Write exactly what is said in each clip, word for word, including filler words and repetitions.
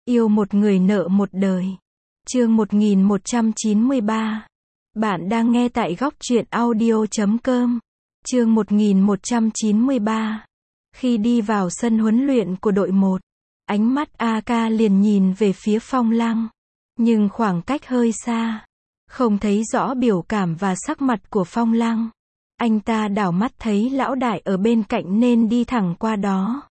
Yêu một người nợ một đời. Chương một nghìn một trăm chín mươi ba. Bạn đang nghe tại góc truyện audio chấm com. Chương một nghìn một trăm chín mươi ba. Khi đi vào sân huấn luyện của đội một, ánh mắt a ca liền nhìn về phía Phong Lăng. Nhưng khoảng cách hơi xa, không thấy rõ biểu cảm và sắc mặt của Phong Lăng. Anh ta đảo mắt thấy lão đại ở bên cạnh nên đi thẳng qua đó.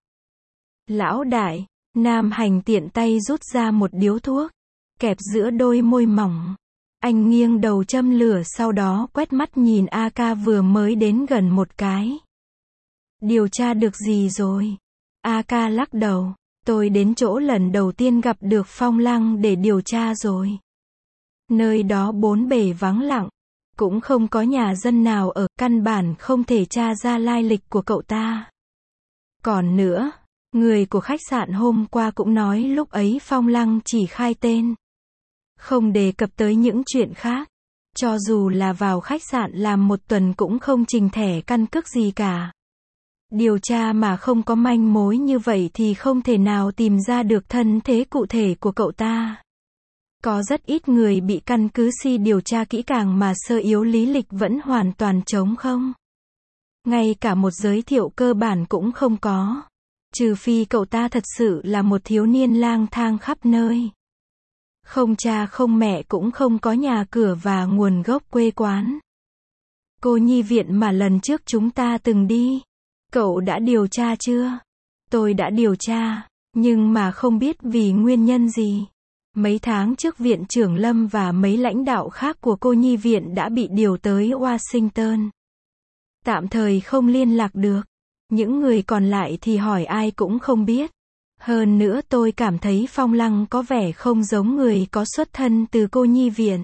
Lão đại, Nam Hành tiện tay rút ra một điếu thuốc, kẹp giữa đôi môi mỏng. Anh nghiêng đầu châm lửa, sau đó quét mắt nhìn a ca vừa mới đến gần một cái. Điều tra được gì rồi? a ca lắc đầu. Tôi đến chỗ lần đầu tiên gặp được Phong Lăng để điều tra rồi. Nơi đó bốn bề vắng lặng, cũng không có nhà dân nào ở, căn bản không thể tra ra lai lịch của cậu ta. Còn nữa, người của khách sạn hôm qua cũng nói lúc ấy Phong Lăng chỉ khai tên, không đề cập tới những chuyện khác. Cho dù là vào khách sạn làm một tuần cũng không trình thẻ căn cước gì cả. Điều tra mà không có manh mối như vậy thì không thể nào tìm ra được thân thế cụ thể của cậu ta. Có rất ít người bị căn cứ si điều tra kỹ càng mà sơ yếu lý lịch vẫn hoàn toàn trống không. Ngay cả một giới thiệu cơ bản cũng không có. Trừ phi cậu ta thật sự là một thiếu niên lang thang khắp nơi. Không cha không mẹ cũng không có nhà cửa và nguồn gốc quê quán. Cô nhi viện mà lần trước chúng ta từng đi, cậu đã điều tra chưa? Tôi đã điều tra, nhưng mà không biết vì nguyên nhân gì. Mấy tháng trước viện trưởng Lâm và mấy lãnh đạo khác của cô nhi viện đã bị điều tới Washington. Tạm thời không liên lạc được. Những người còn lại thì hỏi ai cũng không biết. Hơn nữa tôi cảm thấy Phong Lăng có vẻ không giống người có xuất thân từ cô nhi viện.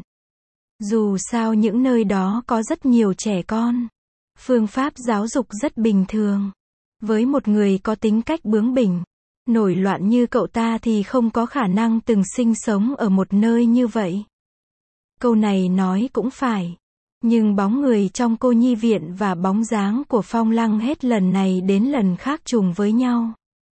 Dù sao những nơi đó có rất nhiều trẻ con. Phương pháp giáo dục rất bình thường. Với một người có tính cách bướng bỉnh, nổi loạn như cậu ta thì không có khả năng từng sinh sống ở một nơi như vậy. Câu này nói cũng phải. Nhưng bóng người trong cô nhi viện và bóng dáng của Phong Lăng hết lần này đến lần khác trùng với nhau.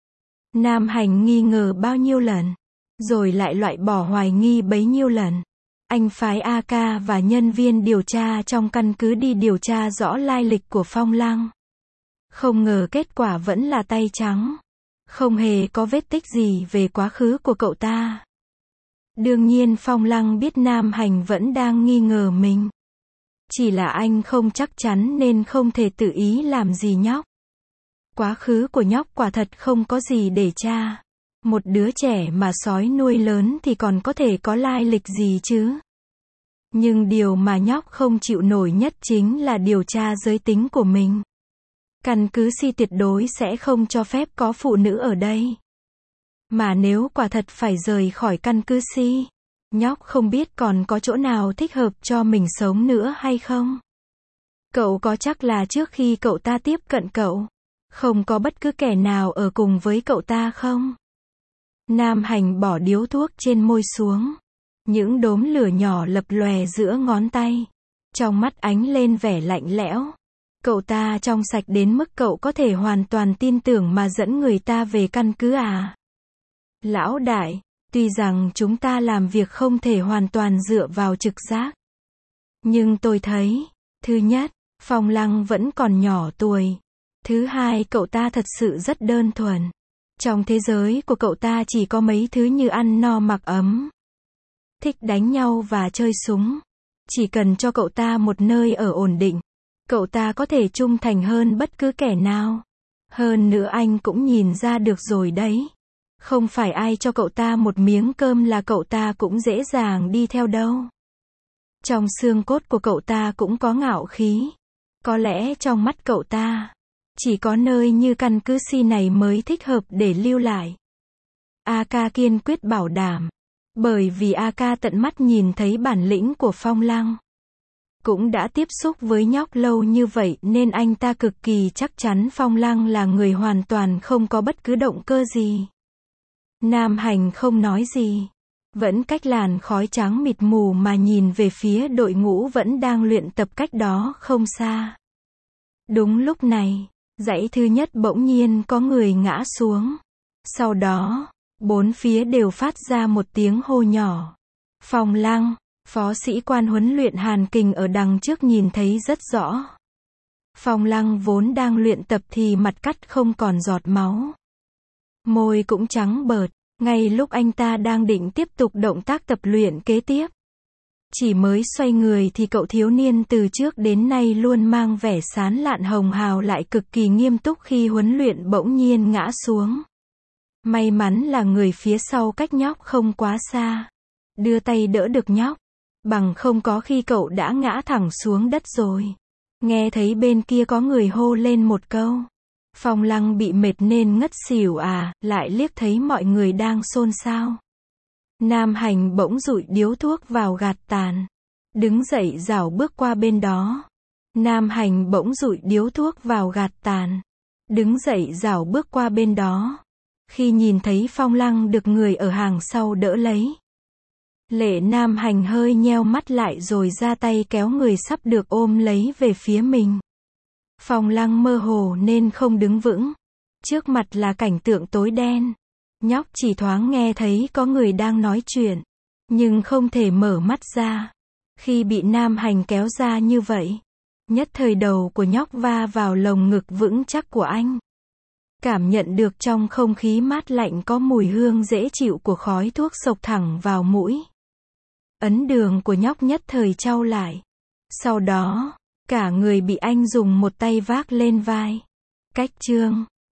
Nam Hành nghi ngờ bao nhiêu lần, rồi lại loại bỏ hoài nghi bấy nhiêu lần. Anh phái a ca và nhân viên điều tra trong căn cứ đi điều tra rõ lai lịch của Phong Lăng. Không ngờ kết quả vẫn là tay trắng. Không hề có vết tích gì về quá khứ của cậu ta. Đương nhiên Phong Lăng biết Nam Hành vẫn đang nghi ngờ mình. Chỉ là anh không chắc chắn nên không thể tự ý làm gì nhóc. Quá khứ của nhóc quả thật không có gì để tra. Một đứa trẻ mà sói nuôi lớn thì còn có thể có lai lịch gì chứ. Nhưng điều mà nhóc không chịu nổi nhất chính là điều tra giới tính của mình. Căn cứ si tuyệt đối sẽ không cho phép có phụ nữ ở đây. Mà nếu quả thật phải rời khỏi căn cứ si, nhóc không biết còn có chỗ nào thích hợp cho mình sống nữa hay không. Cậu có chắc là trước khi cậu ta tiếp cận cậu, không có bất cứ kẻ nào ở cùng với cậu ta không? Nam Hành bỏ điếu thuốc trên môi xuống. Những đốm lửa nhỏ lập lòe giữa ngón tay. Trong mắt ánh lên vẻ lạnh lẽo. Cậu ta trong sạch đến mức cậu có thể hoàn toàn tin tưởng mà dẫn người ta về căn cứ à? Lão đại, tuy rằng chúng ta làm việc không thể hoàn toàn dựa vào trực giác. Nhưng tôi thấy, thứ nhất, Phong Lăng vẫn còn nhỏ tuổi. Thứ hai, cậu ta thật sự rất đơn thuần. Trong thế giới của cậu ta chỉ có mấy thứ như ăn no mặc ấm, thích đánh nhau và chơi súng. Chỉ cần cho cậu ta một nơi ở ổn định, cậu ta có thể trung thành hơn bất cứ kẻ nào. Hơn nữa anh cũng nhìn ra được rồi đấy. Không phải ai cho cậu ta một miếng cơm là cậu ta cũng dễ dàng đi theo đâu. Trong xương cốt của cậu ta cũng có ngạo khí. Có lẽ trong mắt cậu ta, chỉ có nơi như căn cứ si này mới thích hợp để lưu lại. a ca kiên quyết bảo đảm. Bởi vì a ca tận mắt nhìn thấy bản lĩnh của Phong Lăng. Cũng đã tiếp xúc với nhóc lâu như vậy nên anh ta cực kỳ chắc chắn Phong Lăng là người hoàn toàn không có bất cứ động cơ gì. Nam Hành không nói gì. Vẫn cách làn khói trắng mịt mù mà nhìn về phía đội ngũ vẫn đang luyện tập cách đó không xa. Đúng lúc này, dãy thứ nhất bỗng nhiên có người ngã xuống. Sau đó, Bốn phía đều phát ra một tiếng hô nhỏ. Phong Lăng, phó sĩ quan huấn luyện Hàn Kình ở đằng trước nhìn thấy rất rõ. Phong Lăng vốn đang luyện tập thì mặt cắt không còn giọt máu. Môi cũng trắng bợt, ngay lúc anh ta đang định tiếp tục động tác tập luyện kế tiếp. Chỉ mới xoay người thì cậu thiếu niên từ trước đến nay luôn mang vẻ sán lạn hồng hào lại cực kỳ nghiêm túc khi huấn luyện bỗng nhiên ngã xuống. May mắn là người phía sau cách nhóc không quá xa. Đưa tay đỡ được nhóc. Bằng không có khi cậu đã ngã thẳng xuống đất rồi. Nghe thấy bên kia có người hô lên một câu. Phong Lăng bị mệt nên ngất xỉu à, lại liếc thấy mọi người đang xôn xao. Nam Hành bỗng dụi điếu thuốc vào gạt tàn. Đứng dậy rảo bước qua bên đó. Nam Hành bỗng dụi điếu thuốc vào gạt tàn. Đứng dậy rảo bước qua bên đó. Khi nhìn thấy Phong Lăng được người ở hàng sau đỡ lấy. Lệ Nam Hành hơi nheo mắt lại rồi ra tay kéo người sắp được ôm lấy về phía mình. Phong Lăng mơ hồ nên không đứng vững. Trước mặt là cảnh tượng tối đen. Nhóc chỉ thoáng nghe thấy có người đang nói chuyện. Nhưng không thể mở mắt ra. Khi bị Nam Hành kéo ra như vậy. Nhất thời đầu của nhóc va vào lồng ngực vững chắc của anh. Cảm nhận được trong không khí mát lạnh có mùi hương dễ chịu của khói thuốc xộc thẳng vào mũi. Ấn đường của nhóc nhất thời chau lại. Sau đó, cả người bị anh dùng một tay vác lên vai. Cách chương